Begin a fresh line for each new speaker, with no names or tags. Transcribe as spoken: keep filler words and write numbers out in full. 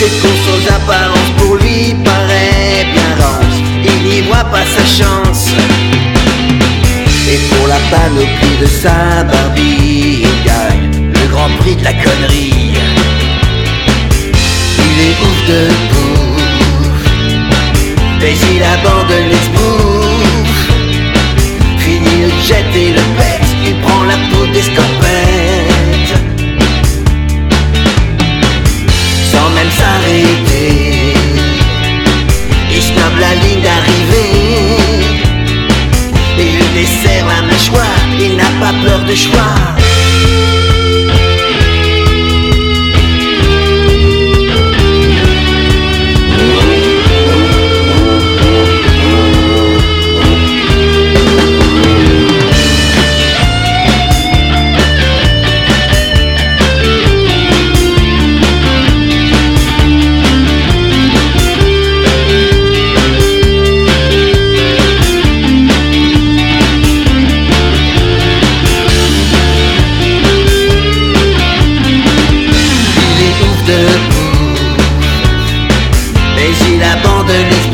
Cette course aux apparences pour lui paraît bien rance. Il n'y voit pas sa chance. Et pour la panoplie de sa Barbie, il gagne le grand prix de la connerie. Il est ouf de bouffe, mais il abandonne les smoufs. Fini le jet et le pète, il prend la peau des scopettes, sans même s'arrêter. Il snob la ligne d'arrivée et lui dessert la mâchoire. Il n'a pas peur de choix. Mais il abandonne les